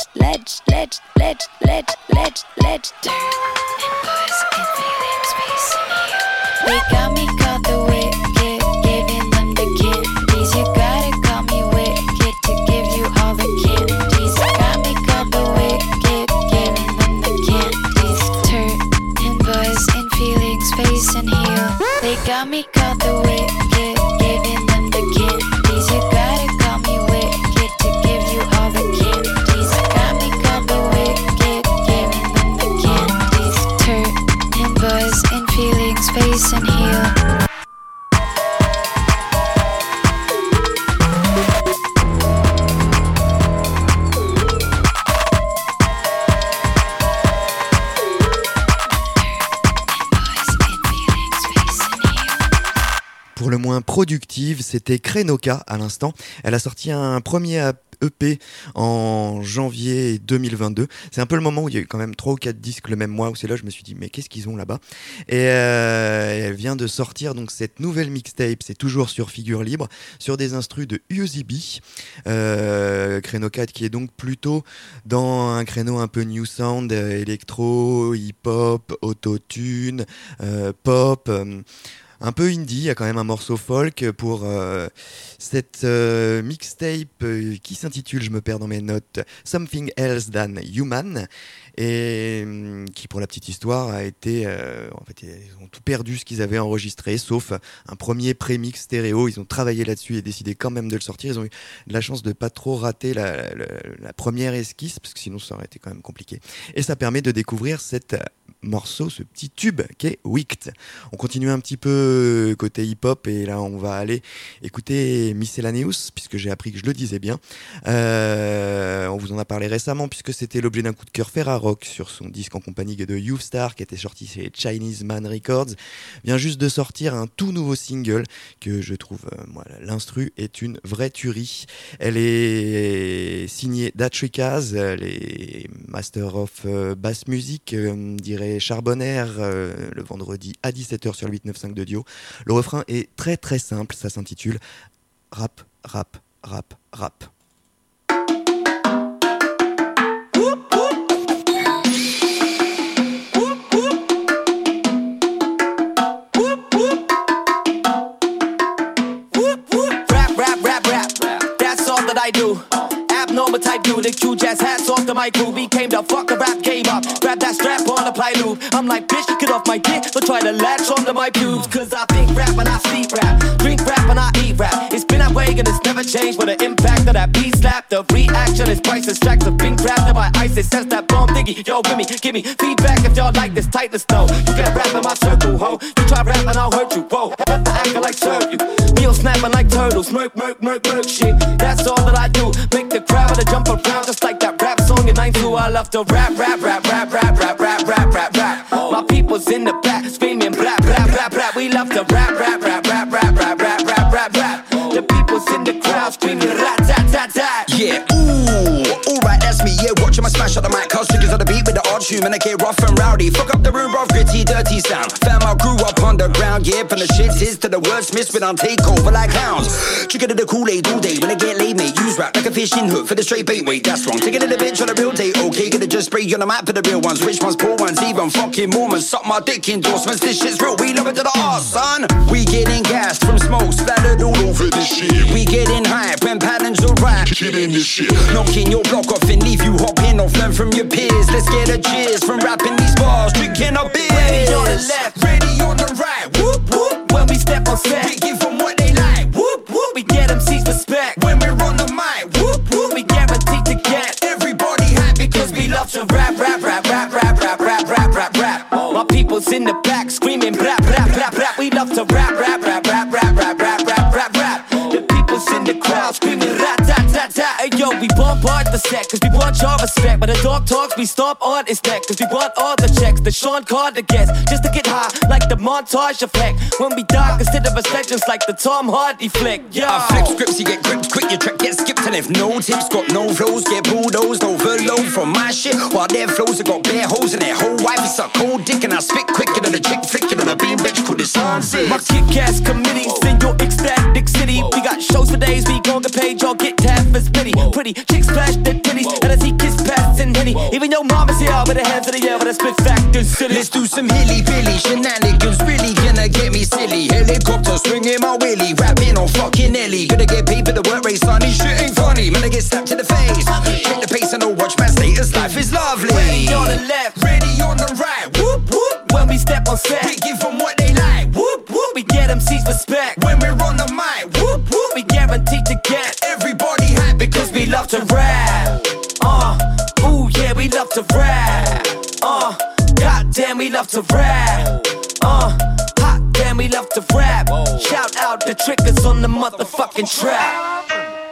Turn and buzz and feelings, face and heal. They got me called the wicked, giving them the candies. You gotta call me wicked to give you all the candies. Got me called the wicked, giving them the candies. Turn and buzz and feelings, face and heal. They got me called the wicked, giving them the candies. You gotta call me wicked to give you all the candies. Got me called the wicked, giving them the candies. Turn and buzz and feelings, face and heal. Pour le moins productive, c'était Krenoka à l'instant. Elle a sorti un premier EP en janvier 2022. C'est un peu le moment où il y a eu quand même 3 ou 4 disques le même mois, où c'est là je me suis dit mais qu'est-ce qu'ils ont là-bas. Et elle vient de sortir donc cette nouvelle mixtape, c'est toujours sur Figure Libre, sur des instrus de Uzi B. Krenoka qui est donc plutôt dans un créneau un peu new sound, électro, hip-hop, autotune, pop... un peu indie, il y a quand même un morceau folk pour cette mixtape qui s'intitule, je me perds dans mes notes, Something Else Than Human, et qui, pour la petite histoire, a été... en fait, ils ont tout perdu ce qu'ils avaient enregistré, sauf un premier pré-mix stéréo. Ils ont travaillé là-dessus et décidé quand même de le sortir. Ils ont eu de la chance de pas trop rater la première esquisse, parce que sinon ça aurait été quand même compliqué. Et ça permet de découvrir cette... morceau, ce petit tube qui est Wicked. On continue un petit peu côté hip-hop et là on va aller écouter Miscellaneous, puisque j'ai appris que je le disais bien. On vous en a parlé récemment puisque c'était l'objet d'un coup de cœur Ferrarock sur son disque en compagnie de Youth Star qui était sorti chez Chinese Man Records. Vient juste de sortir un tout nouveau single que je trouve, moi, l'instru est une vraie tuerie. Elle est signée Datrikaz, les Master of Bass Music, dirait Charbonnaire, le vendredi à 17h sur le 895 de Dio. Le refrain est très très simple, ça s'intitule Rap, rap, rap, rap. I do. Abnormal type dude, like true jazz hats off to my crew. Became the fuck the rap game up. Grab that strap on the ply loop. I'm like, bitch, get off my dick. Don't try to latch onto my pubes. Cause I think rap and I sleep rap. Drink rap and I eat rap. It's been that way and it's never changed. But the impact of that beat slap, the reaction is priceless. Tracks of pink rap to my ice. It says that bomb diggy. Yo, give me feedback if y'all like this tightness though. You can't rap in my circle, ho. You try rap and I'll hurt you, whoa. Acting like serve you. Meal snapping like turtles. Murk shit. That's all that I do. Make the crowd wanna jump around just like that rap song in 9-2. I love to rap. My people's in the back screaming blah blah blah blah. We love to rap. costume and I get rough and rowdy. Fuck up the room, rough, gritty, dirty sound. Fam, I grew up underground, yeah. From the shits is to the wordsmiths, we don't take over like hounds. Chicken to the Kool-Aid all day. When I get laid, mate, use rap like a fishing hook for the straight bait. Wait, that's wrong. Taking it a bitch on a real date, okay. Gonna just spray you on the map for the real ones. Rich ones, poor ones, even fucking Mormons. Suck my dick endorsements, this shit's real. We love it to the arse, son. We getting gassed from smoke, splattered all over this shit. We getting hype when patterns are right. Killing this shit. Knocking your block off and leave you hopping off. Learn from your peers. Let's get a cheers from rapping these bars, drinking our beers. Ready on the left, ready on the right. Whoop whoop. When we step on set, we give them what they like. Whoop whoop. We get MC's respect. When we're on the mic, whoop whoop. We guaranteed to get everybody happy because we love to rap, rap, rap, rap, rap, rap, rap, rap, rap, rap. My people's in the back screaming rap, rap, rap, rap. We love to rap, rap, rap, rap, rap, rap, rap, rap, rap, rap. The people's in the crowd screaming rat, tat, tat, tat. Hey yo, we bombard the set cause we want your respect. But the dog talks, we stomp on his neck cause we want all the checks. The Sean Carter gets just to get high like the montage effect. When we die, consider us legends like the Tom Hardy flick. Yeah. I flip scripts, you get gripped quick, your track gets skipped. And if no tips, got no flows, get bulldozed overload from my shit. While their flows have got bare holes in their whole wife. It's a cold dick and I spit quicker than a chick flicking on a beam bitch called the sunset. My kick-ass committees in your ecstatic city. We got shows for days, we gon' get paid, y'all get tapped for spitty. Pretty chicks splash their titties, and I see kiss pass and henny. Even your mama's here with her hands in the air with a spit factor silly. Let's do some hilly-billy shenanigans, really gonna get me silly. Helicopter swinging my willy, rapping on fucking Ellie. Gonna get paid for the work rate, sonny, shit ain't funny. Man, I get slapped to the face. Hit the pace and no watch my status, life is lovely. Ready on the left, ready on the right. Whoop whoop. When we step on set, we give them what they like. Whoop whoop. We get MC's respect. When we're on the mic, whoop whoop. We guaranteed to get everybody happy because we love to rap. Ooh yeah, we love to rap. Goddamn, we love to rap. Hot damn, we love to rap. Shout out the triggers on the motherfucking track.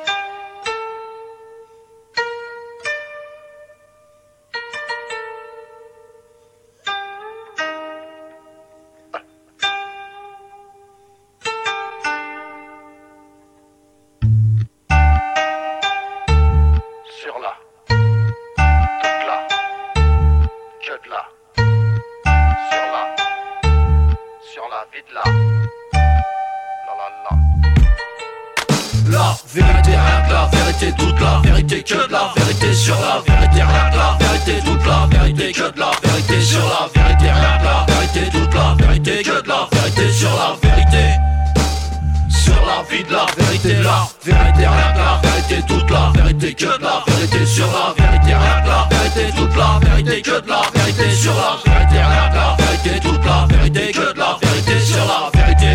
La vérité, rien que la vérité, toute la vérité, que de la vérité sur la vérité, rien que la vérité, toute la vérité, que de la vérité sur la vérité, rien que la vérité, toute la vérité, que de la vérité sur la vérité, sur la vie de la vérité, la vérité, rien que la vérité, toute la vérité, que de la vérité sur la vérité, rien que la vérité, toute la vérité, que de la vérité sur la vérité, rien que la vérité, toute la vérité, que de la vérité sur la vérité.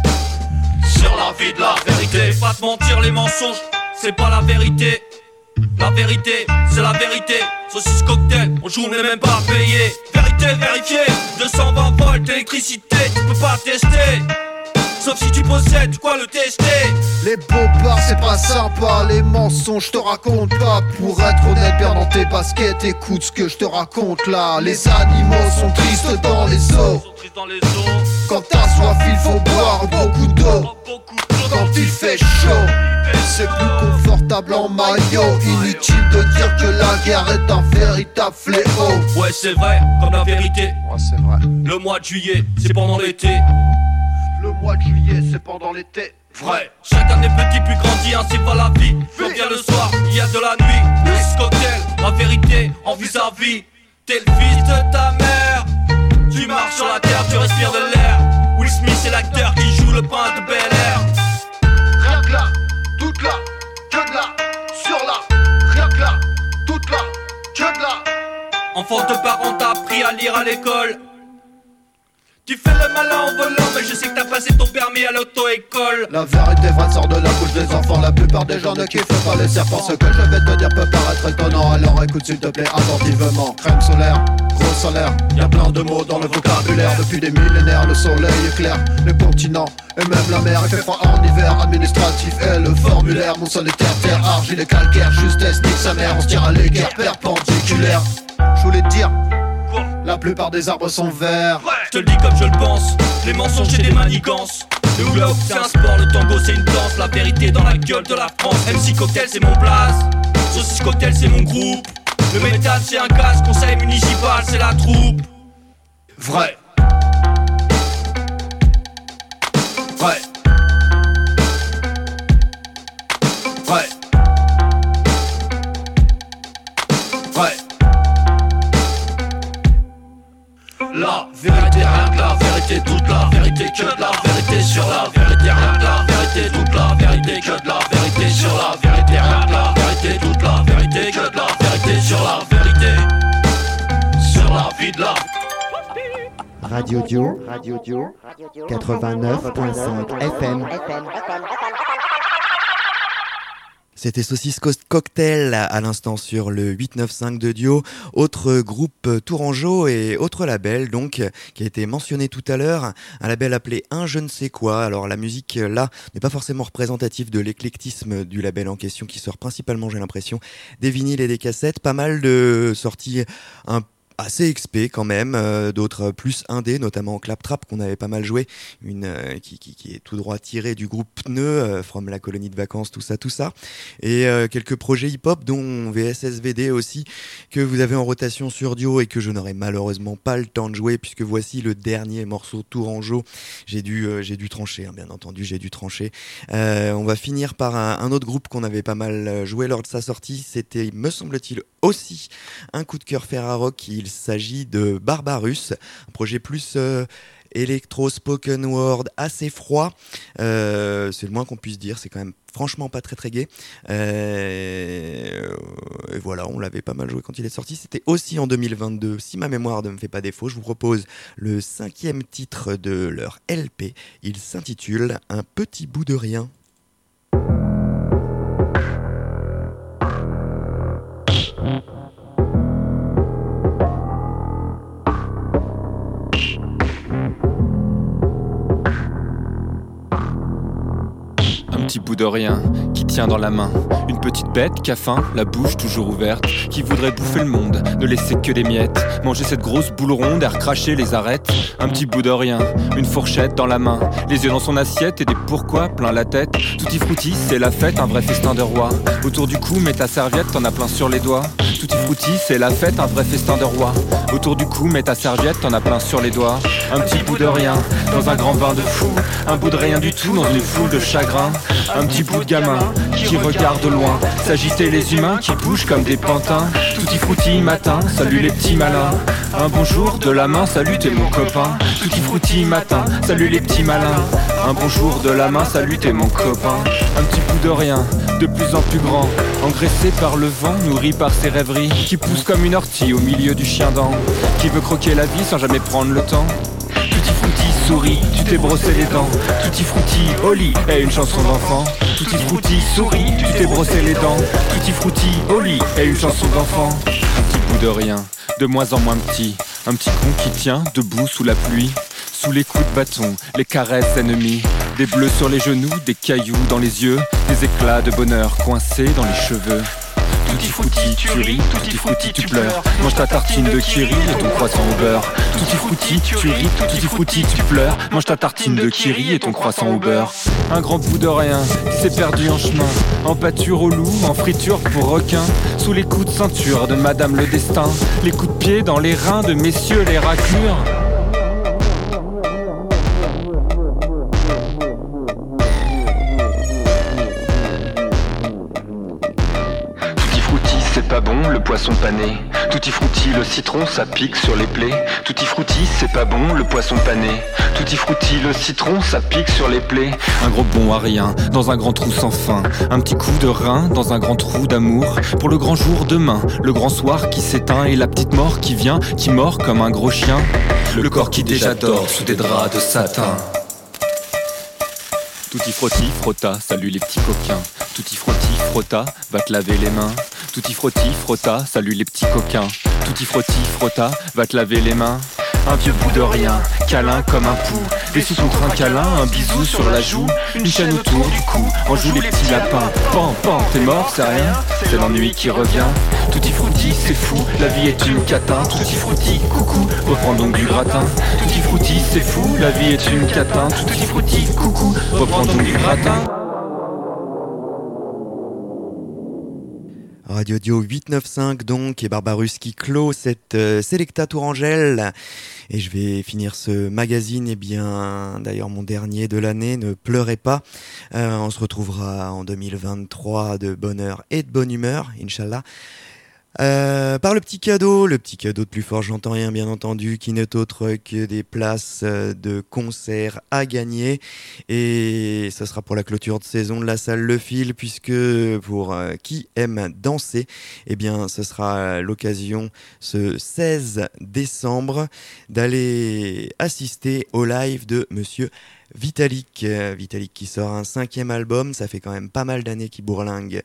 Sur la vie de la vérité. Pas te mentir, les mensonges, c'est pas la vérité. La vérité, c'est la vérité. Saucisse cocktail, on joue, on n'est même pas payé. Vérité vérifiée, 220 volts d'électricité, tu peux pas tester. Sauf si tu possèdes quoi le tester. Les bobards c'est pas sympa, les mensonges je te raconte pas. Pour être honnête, bien dans tes baskets, écoute ce que je te raconte là. Les animaux sont tristes dans les eaux. Quand t'as soif il faut boire beaucoup d'eau. Quand il fait chaud, c'est plus confortable en maillot. Inutile de dire que la guerre est un véritable fléau. Ouais c'est vrai, comme la vérité. Ouais c'est vrai. Le mois de juillet, c'est pendant l'été. Le mois de juillet, c'est pendant l'été. Vrai, chacun des petits puis grandit, ainsi va la vie. Quand vient le soir, il y a de la nuit. Le cocktail, la vérité en vis-à-vis. T'es le fils de ta mère. Tu marches sur la terre, tu respires de l'air. Will Smith est l'acteur qui joue le prince de Bel-Air. Rien que là, toute là, que de là, sur là. Rien que là, toute là, que de là. Enfant de parents t'as appris à lire à l'école. Tu fais le malin en volant, mais je sais que t'as passé ton permis à l'auto-école. La vérité vraie sort de la bouche des enfants. La plupart des gens ne kiffent pas les serpents. Ce que je vais te dire peut paraître étonnant, alors écoute s'il te plaît attentivement. Crème solaire, gros salaire, y'a plein de mots dans le vocabulaire. Depuis des millénaires, le soleil est clair, le continent et même la mer. Il fait froid en hiver, administratif et le formulaire. Mon sol est terre, argile et calcaire, justesse, nique sa mère. On se tire à l'équerre perpendiculaire. Je voulais te dire, la plupart des arbres sont verts. Je te le dis comme je le pense, les mensonges c'est des manigances. Le hula-hoop c'est un sport, le tango c'est une danse. La vérité dans la gueule de la France. MC Cocktail c'est mon blaze, Saucisse Cocktail c'est mon groupe. Le métal c'est un casse, conseil municipal c'est la troupe. Vrai. Vrai. Vrai. Vrai. La vérité, rien que la vérité, toute la vérité, que de la vérité sur la vérité, rien que la vérité, toute la vérité, que de la vérité sur la vérité, rien que la vérité, toute la vérité, que de la vérité sur la vérité, sur la vie de la. Radio Dio, 89.5 FM. C'était Saucisse Cocktail à l'instant sur le 895 de Dio, autre groupe tourangeau et autre label donc qui a été mentionné tout à l'heure, un label appelé Un je ne sais quoi. Alors la musique là n'est pas forcément représentative de l'éclectisme du label en question qui sort principalement, j'ai l'impression, des vinyles et des cassettes, pas mal de sorties assez XP quand même, d'autres plus indé, notamment Claptrap qu'on avait pas mal joué, qui est tout droit tiré du groupe Pneu, From la colonie de vacances, tout ça, et quelques projets hip-hop dont VSSVD aussi, que vous avez en rotation sur Dio et que je n'aurai malheureusement pas le temps de jouer puisque voici le dernier morceau tourangeau. J'ai dû trancher, hein, bien entendu, j'ai dû trancher. On va finir par un autre groupe qu'on avait pas mal joué lors de sa sortie, c'était, me semble-t-il, aussi un coup de cœur Ferrarock. Il s'agit de Barbarus, un projet plus électro spoken word assez froid, c'est le moins qu'on puisse dire, c'est quand même franchement pas très très gai, et voilà, on l'avait pas mal joué quand il est sorti, c'était aussi en 2022 si ma mémoire ne me fait pas défaut. Je vous propose le 5e titre de leur LP, il s'intitule Un petit bout de rien. Un petit bout de rien qui tient dans la main une petite bête qui a faim, la bouche toujours ouverte, qui voudrait bouffer le monde, ne laisser que des miettes, manger cette grosse boule ronde, air cracher les arêtes. Un petit bout de rien, une fourchette dans la main, les yeux dans son assiette et des pourquoi plein la tête. Tutti frutti, c'est la fête, un vrai festin de roi. Autour du cou, mets ta serviette, t'en as plein sur les doigts. Tutti frutti, c'est la fête, un vrai festin de roi. Autour du cou, mets ta serviette, t'en as plein sur les doigts. Un petit bout de rien, dans un grand bain de fou, un bout de rien du tout dans une foule de chagrin. Un petit bout de gamin qui regarde loin, s'agiter les humains qui bougent comme des pantins. Tutti frutti matin, salut les petits malins. Un bonjour de la main, salut t'es mon copain. Tutti frutti matin, salut les petits malins. Un bonjour de la main, salut t'es mon copain. Un petit bout de rien, de plus en plus grand, engraissé par le vent, nourri par ses rêveries, qui pousse comme une ortie au milieu du chien-dent, qui veut croquer la vie sans jamais prendre le temps. Tutti frutti souris, tu t'es brossé les dents. Tutti frutti au lit, est une chanson d'enfant. Tutti frutti souris, tu t'es brossé les dents. Tutti frutti au lit, est une chanson d'enfant. Un petit bout de rien, de moins en moins petit, un petit con qui tient debout sous la pluie, sous les coups de bâton, les caresses ennemies, des bleus sur les genoux, des cailloux dans les yeux, des éclats de bonheur coincés dans les cheveux. Tutti frutti, tu ris, tutti frutti, tu pleures. Mange ta tartine de kiri et ton croissant au beurre. Tutti frutti, tu ris, tutti frutti, tu pleures. Mange ta tartine de kiri et ton croissant au beurre. Un grand bout de rien qui s'est perdu en chemin, en pâture au loup, en friture pour requins, sous les coups de ceinture de Madame le Destin, les coups de pied dans les reins de messieurs les raclures. C'est pas bon le poisson pané. Tutti frutti le citron ça pique sur les plaies. Tutti frutti c'est pas bon le poisson pané. Tutti frutti le citron ça pique sur les plaies. Un gros bon à rien dans un grand trou sans fin. Un petit coup de rein dans un grand trou d'amour. Pour le grand jour demain, le grand soir qui s'éteint et la petite mort qui vient, qui mord comme un gros chien. Le corps qui déjà dort sous des draps de satin. Tutti frotti, frotta, salut les petits coquins. Tutti frotti, frotta, va te laver les mains. Tutti frotti, frotta, salut les petits coquins. Tutti frotti, frotta, va te laver les mains. Un vieux bout de rien, câlin comme un pou. Des sous contre un câlin, un bisou sur la joue. Une chaîne autour du cou, en joue les petits lapins. Pan, pan, t'es mort, c'est rien, c'est l'ennui qui revient. Tutti frutti, c'est fou, la vie est une catin. Tutti frutti, coucou, reprends donc du gratin. Tutti frutti, c'est fou, la vie est une catin. Tutti frutti, coucou, reprends donc du gratin. Radio Dio 895 donc, et Barbarus qui clôt cette Selecta Tourangelle. Et je vais finir ce magazine, et bien d'ailleurs mon dernier de l'année, ne pleurez pas. On se retrouvera en 2023 de bonne heure et de bonne humeur, Inch'Allah. Par le petit cadeau de Plus Fort J'entends Rien, bien entendu, qui n'est autre que des places de concert à gagner, et ce sera pour la clôture de saison de la salle Le Fil, puisque pour qui aime danser, eh bien ce sera l'occasion ce 16 décembre d'aller assister au live de Monsieur Vitalik qui sort un 5e album. Ça fait quand même pas mal d'années qu'il bourlingue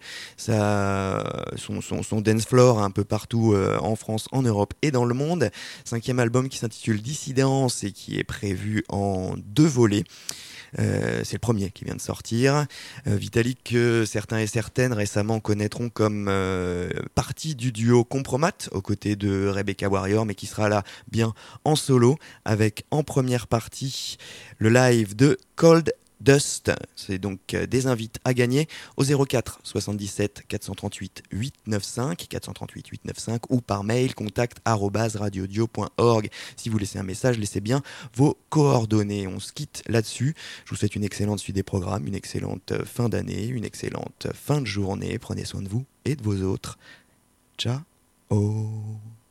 son dance floor un peu partout en France, en Europe et dans le monde. 5e album qui s'intitule Dissidence et qui est prévu en 2 volets. C'est le premier qui vient de sortir. Vitalik, que certains et certaines récemment connaîtront comme partie du duo Compromat aux côtés de Rebecca Warrior, mais qui sera là bien en solo avec en première partie le live de Cold Dust. C'est donc des invites à gagner au 04 77 438 895 438 895 ou par mail contact@radiodio.org. Si vous laissez un message, laissez bien vos coordonnées. On se quitte là-dessus. Je vous souhaite une excellente suite des programmes, une excellente fin d'année, une excellente fin de journée. Prenez soin de vous et de vos autres. Ciao.